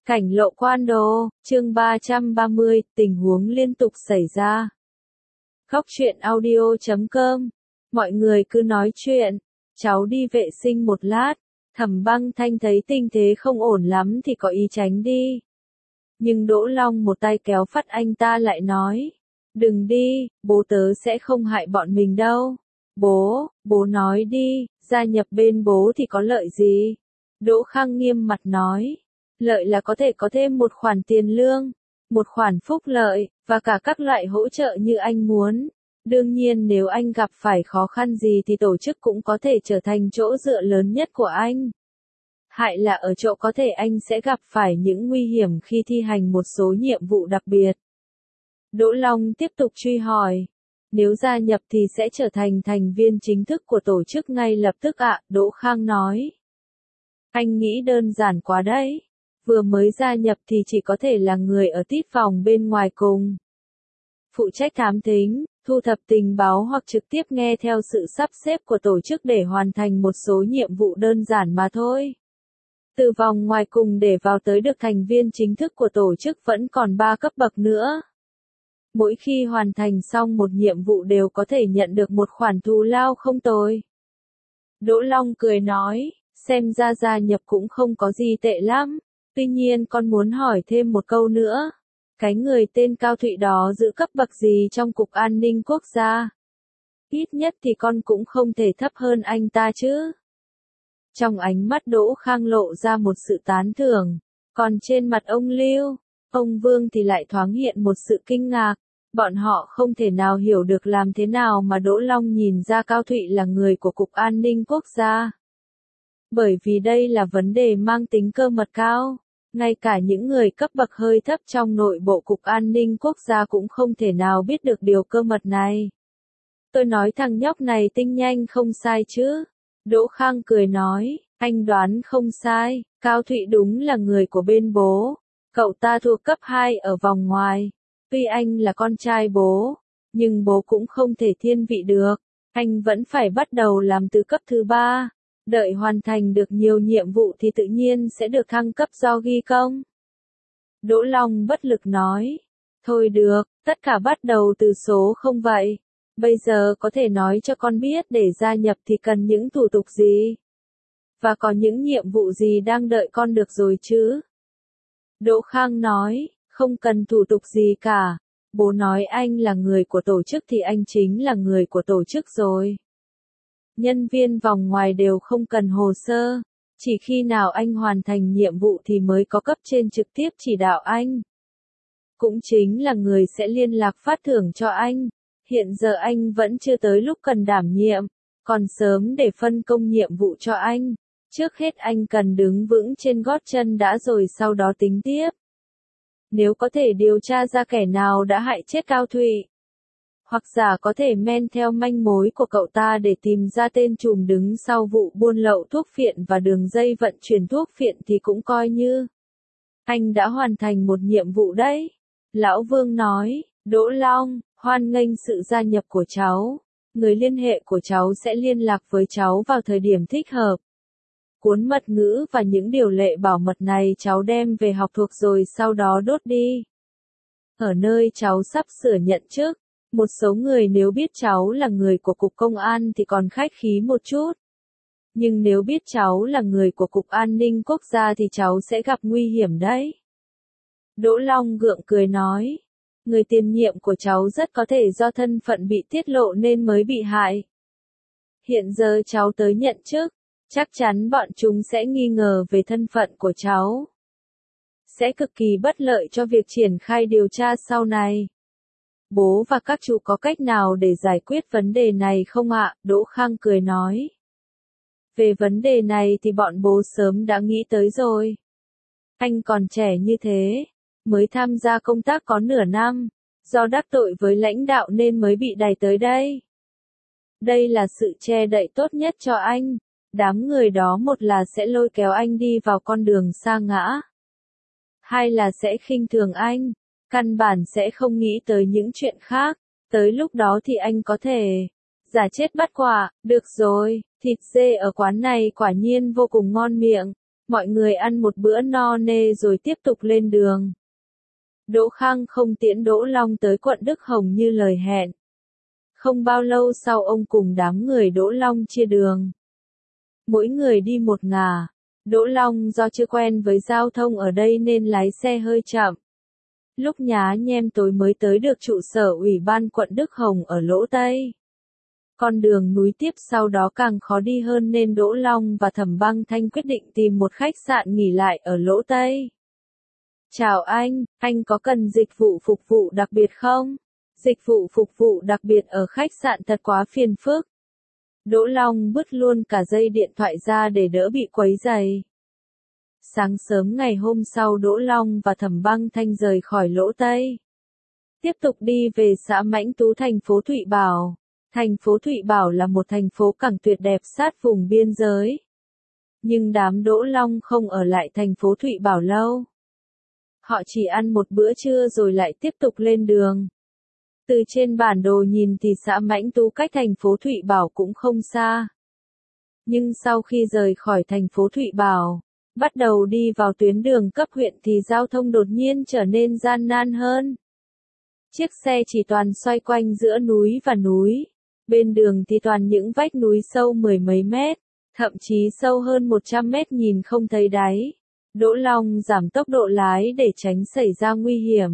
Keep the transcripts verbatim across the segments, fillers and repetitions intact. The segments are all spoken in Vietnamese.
Cảnh lộ quan đồ, chương ba trăm ba mươi, tình huống liên tục xảy ra. Khóc chuyện audio chấm com. Mọi người cứ nói chuyện. Cháu đi vệ sinh một lát. Thẩm Băng Thanh thấy tình thế không ổn lắm thì có ý tránh đi. Nhưng Đỗ Long một tay kéo phắt anh ta lại nói. Đừng đi, bố tớ sẽ không hại bọn mình đâu. Bố, bố nói đi, gia nhập bên bố thì có lợi gì? Đỗ Khang nghiêm mặt nói. Lợi là có thể có thêm một khoản tiền lương, một khoản phúc lợi, và cả các loại hỗ trợ như anh muốn. Đương nhiên nếu anh gặp phải khó khăn gì thì tổ chức cũng có thể trở thành chỗ dựa lớn nhất của anh. Hại là ở chỗ có thể anh sẽ gặp phải những nguy hiểm khi thi hành một số nhiệm vụ đặc biệt. Đỗ Long tiếp tục truy hỏi. Nếu gia nhập thì sẽ trở thành thành viên chính thức của tổ chức ngay lập tức ạ, Đỗ Khang nói. Anh nghĩ đơn giản quá đấy. Vừa mới gia nhập thì chỉ có thể là người ở tít vòng bên ngoài cùng. Phụ trách thám thính, thu thập tình báo hoặc trực tiếp nghe theo sự sắp xếp của tổ chức để hoàn thành một số nhiệm vụ đơn giản mà thôi. Từ vòng ngoài cùng để vào tới được thành viên chính thức của tổ chức vẫn còn ba cấp bậc nữa. Mỗi khi hoàn thành xong một nhiệm vụ đều có thể nhận được một khoản thù lao không tồi. Đỗ Long cười nói, xem ra gia nhập cũng không có gì tệ lắm. Tuy nhiên con muốn hỏi thêm một câu nữa. Cái người tên Cao Thụy đó giữ cấp bậc gì trong Cục An ninh Quốc gia? Ít nhất thì con cũng không thể thấp hơn anh ta chứ. Trong ánh mắt Đỗ Khang lộ ra một sự tán thưởng. Còn trên mặt ông Lưu, ông Vương thì lại thoáng hiện một sự kinh ngạc. Bọn họ không thể nào hiểu được làm thế nào mà Đỗ Long nhìn ra Cao Thụy là người của Cục An ninh Quốc gia. Bởi vì đây là vấn đề mang tính cơ mật cao. Ngay cả những người cấp bậc hơi thấp trong nội bộ Cục An ninh Quốc gia cũng không thể nào biết được điều cơ mật này. Tôi nói thằng nhóc này tinh nhanh không sai chứ. Đỗ Khang cười nói, anh đoán không sai, Cao Thụy đúng là người của bên bố. Cậu ta thuộc cấp hai ở vòng ngoài. Tuy anh là con trai bố, nhưng bố cũng không thể thiên vị được. Anh vẫn phải bắt đầu làm từ cấp thứ ba. Đợi hoàn thành được nhiều nhiệm vụ thì tự nhiên sẽ được thăng cấp do ghi công. Đỗ Long bất lực nói. Thôi được, tất cả bắt đầu từ số không vậy. Bây giờ có thể nói cho con biết để gia nhập thì cần những thủ tục gì? Và có những nhiệm vụ gì đang đợi con được rồi chứ? Đỗ Khang nói, không cần thủ tục gì cả. Bố nói anh là người của tổ chức thì anh chính là người của tổ chức rồi. Nhân viên vòng ngoài đều không cần hồ sơ, chỉ khi nào anh hoàn thành nhiệm vụ thì mới có cấp trên trực tiếp chỉ đạo anh. Cũng chính là người sẽ liên lạc phát thưởng cho anh. Hiện giờ anh vẫn chưa tới lúc cần đảm nhiệm, còn sớm để phân công nhiệm vụ cho anh. Trước hết anh cần đứng vững trên gót chân đã rồi sau đó tính tiếp. Nếu có thể điều tra ra kẻ nào đã hại chết Cao Thụy, hoặc giả có thể men theo manh mối của cậu ta để tìm ra tên trùm đứng sau vụ buôn lậu thuốc phiện và đường dây vận chuyển thuốc phiện thì cũng coi như anh đã hoàn thành một nhiệm vụ đấy. Lão Vương nói, Đỗ Long, hoan nghênh sự gia nhập của cháu. Người liên hệ của cháu sẽ liên lạc với cháu vào thời điểm thích hợp. Cuốn mật ngữ và những điều lệ bảo mật này cháu đem về học thuộc rồi sau đó đốt đi. Ở nơi cháu sắp sửa nhận chức, một số người nếu biết cháu là người của Cục Công an thì còn khách khí một chút. Nhưng nếu biết cháu là người của Cục An ninh Quốc gia thì cháu sẽ gặp nguy hiểm đấy. Đỗ Long gượng cười nói, người tiền nhiệm của cháu rất có thể do thân phận bị tiết lộ nên mới bị hại. Hiện giờ cháu tới nhận chức, chắc chắn bọn chúng sẽ nghi ngờ về thân phận của cháu. Sẽ cực kỳ bất lợi cho việc triển khai điều tra sau này. Bố và các chú có cách nào để giải quyết vấn đề này không ạ? Đỗ Khang cười nói. Về vấn đề này thì bọn bố sớm đã nghĩ tới rồi. Anh còn trẻ như thế, mới tham gia công tác có nửa năm, do đắc tội với lãnh đạo nên mới bị đày tới đây. Đây là sự che đậy tốt nhất cho anh. Đám người đó một là sẽ lôi kéo anh đi vào con đường sa ngã. Hai là sẽ khinh thường anh. Căn bản sẽ không nghĩ tới những chuyện khác. Tới lúc đó thì anh có thể giả chết bắt quả. Được rồi, thịt dê ở quán này quả nhiên vô cùng ngon miệng. Mọi người ăn một bữa no nê rồi tiếp tục lên đường. Đỗ Khang không tiễn Đỗ Long tới quận Đức Hồng như lời hẹn. Không bao lâu sau ông cùng đám người Đỗ Long chia đường. Mỗi người đi một ngả. Đỗ Long do chưa quen với giao thông ở đây nên lái xe hơi chậm. Lúc nhá nhem tối mới tới được trụ sở ủy ban quận Đức Hồng ở Lỗ Tây. Con đường núi tiếp sau đó càng khó đi hơn nên Đỗ Long và Thẩm Băng Thanh quyết định tìm một khách sạn nghỉ lại ở Lỗ Tây. Chào anh, anh có cần dịch vụ phục vụ đặc biệt không? Dịch vụ phục vụ đặc biệt ở khách sạn thật quá phiền phức. Đỗ Long bứt luôn cả dây điện thoại ra để đỡ bị quấy rầy. Sáng sớm ngày hôm sau Đỗ Long và Thẩm Băng Thanh rời khỏi Lỗ Tây. Tiếp tục đi về xã Mãnh Tú thành phố Thụy Bảo. Thành phố Thụy Bảo là một thành phố cảng tuyệt đẹp sát vùng biên giới. Nhưng đám Đỗ Long không ở lại thành phố Thụy Bảo lâu. Họ chỉ ăn một bữa trưa rồi lại tiếp tục lên đường. Từ trên bản đồ nhìn thì xã Mãnh Tú cách thành phố Thụy Bảo cũng không xa. Nhưng sau khi rời khỏi thành phố Thụy Bảo, bắt đầu đi vào tuyến đường cấp huyện thì giao thông đột nhiên trở nên gian nan hơn. Chiếc xe chỉ toàn xoay quanh giữa núi và núi. Bên đường thì toàn những vách núi sâu mười mấy mét, thậm chí sâu hơn một trăm mét nhìn không thấy đáy. Đỗ Long giảm tốc độ lái để tránh xảy ra nguy hiểm.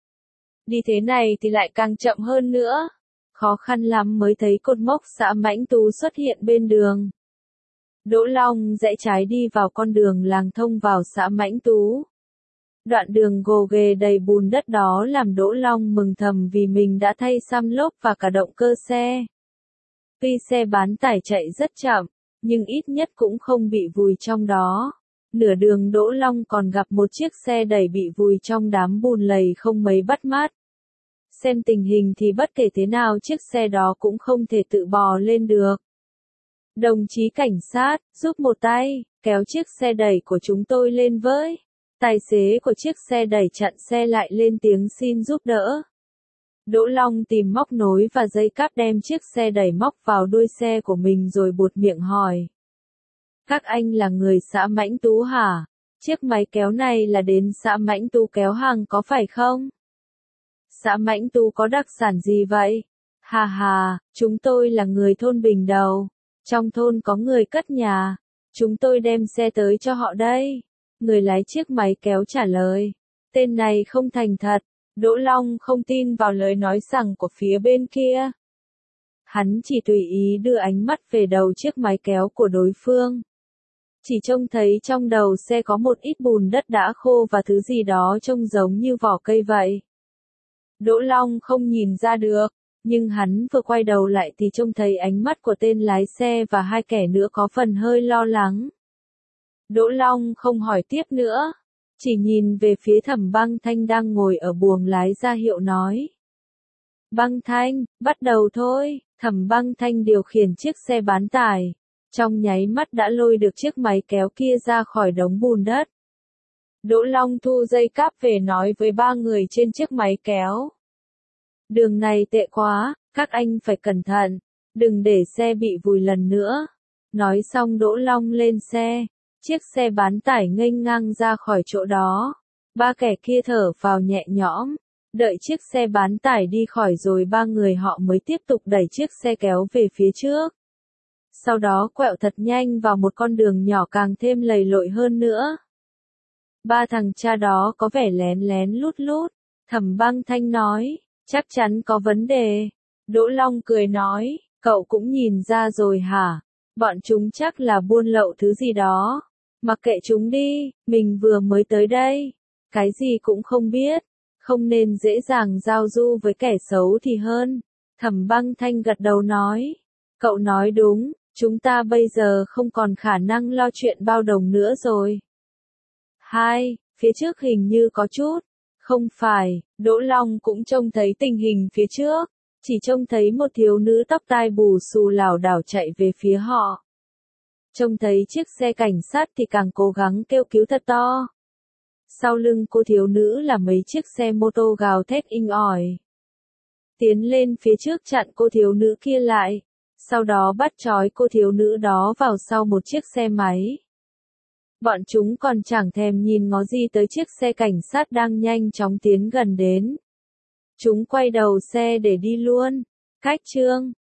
Đi thế này thì lại càng chậm hơn nữa. Khó khăn lắm mới thấy cột mốc xã Mãnh Tú xuất hiện bên đường. Đỗ Long rẽ trái đi vào con đường làng thông vào xã Mãnh Tú. Đoạn đường gồ ghề đầy bùn đất đó làm Đỗ Long mừng thầm vì mình đã thay xăm lốp và cả động cơ xe. Tuy xe bán tải chạy rất chậm, nhưng ít nhất cũng không bị vùi trong đó. Nửa đường Đỗ Long còn gặp một chiếc xe đẩy bị vùi trong đám bùn lầy không mấy bắt mắt. Xem tình hình thì bất kể thế nào chiếc xe đó cũng không thể tự bò lên được. Đồng chí cảnh sát, giúp một tay, kéo chiếc xe đẩy của chúng tôi lên với. Tài xế của chiếc xe đẩy chặn xe lại lên tiếng xin giúp đỡ. Đỗ Long tìm móc nối và dây cáp đem chiếc xe đẩy móc vào đuôi xe của mình rồi buột miệng hỏi. Các anh là người xã Mãnh Tú hả? Chiếc máy kéo này là đến xã Mãnh Tú kéo hàng có phải không? Xã Mãnh Tú có đặc sản gì vậy? Hà hà, chúng tôi là người thôn Bình Đầu. Trong thôn có người cất nhà. Chúng tôi đem xe tới cho họ đây. Người lái chiếc máy kéo trả lời. Tên này không thành thật. Đỗ Long không tin vào lời nói sằng của phía bên kia. Hắn chỉ tùy ý đưa ánh mắt về đầu chiếc máy kéo của đối phương. Chỉ trông thấy trong đầu xe có một ít bùn đất đã khô và thứ gì đó trông giống như vỏ cây vậy. Đỗ Long không nhìn ra được, nhưng hắn vừa quay đầu lại thì trông thấy ánh mắt của tên lái xe và hai kẻ nữa có phần hơi lo lắng. Đỗ Long không hỏi tiếp nữa, chỉ nhìn về phía Thẩm Băng Thanh đang ngồi ở buồng lái ra hiệu nói. Băng Thanh, bắt đầu thôi. Thẩm Băng Thanh điều khiển chiếc xe bán tải. Trong nháy mắt đã lôi được chiếc máy kéo kia ra khỏi đống bùn đất. Đỗ Long thu dây cáp về nói với ba người trên chiếc máy kéo. Đường này tệ quá, các anh phải cẩn thận, đừng để xe bị vùi lần nữa. Nói xong Đỗ Long lên xe, chiếc xe bán tải nghênh ngang ra khỏi chỗ đó. Ba kẻ kia thở vào nhẹ nhõm, đợi chiếc xe bán tải đi khỏi rồi ba người họ mới tiếp tục đẩy chiếc xe kéo về phía trước. Sau đó quẹo thật nhanh vào một con đường nhỏ càng thêm lầy lội hơn nữa. Ba thằng cha đó có vẻ lén lén lút lút, Thẩm Băng Thanh nói, chắc chắn có vấn đề. Đỗ Long cười nói, cậu cũng nhìn ra rồi hả? Bọn chúng chắc là buôn lậu thứ gì đó. Mặc kệ chúng đi, mình vừa mới tới đây. Cái gì cũng không biết. Không nên dễ dàng giao du với kẻ xấu thì hơn. Thẩm Băng Thanh gật đầu nói. Cậu nói đúng, chúng ta bây giờ không còn khả năng lo chuyện bao đồng nữa rồi. Hai, phía trước hình như có chút. Không phải, Đỗ Long cũng trông thấy tình hình phía trước. Chỉ trông thấy một thiếu nữ tóc tai bù xù lảo đảo chạy về phía họ. Trông thấy chiếc xe cảnh sát thì càng cố gắng kêu cứu thật to. Sau lưng cô thiếu nữ là mấy chiếc xe mô tô gào thét inh ỏi. Tiến lên phía trước chặn cô thiếu nữ kia lại. Sau đó bắt trói cô thiếu nữ đó vào sau một chiếc xe máy. Bọn chúng còn chẳng thèm nhìn ngó gì tới chiếc xe cảnh sát đang nhanh chóng tiến gần đến. Chúng quay đầu xe để đi luôn. Khách trương,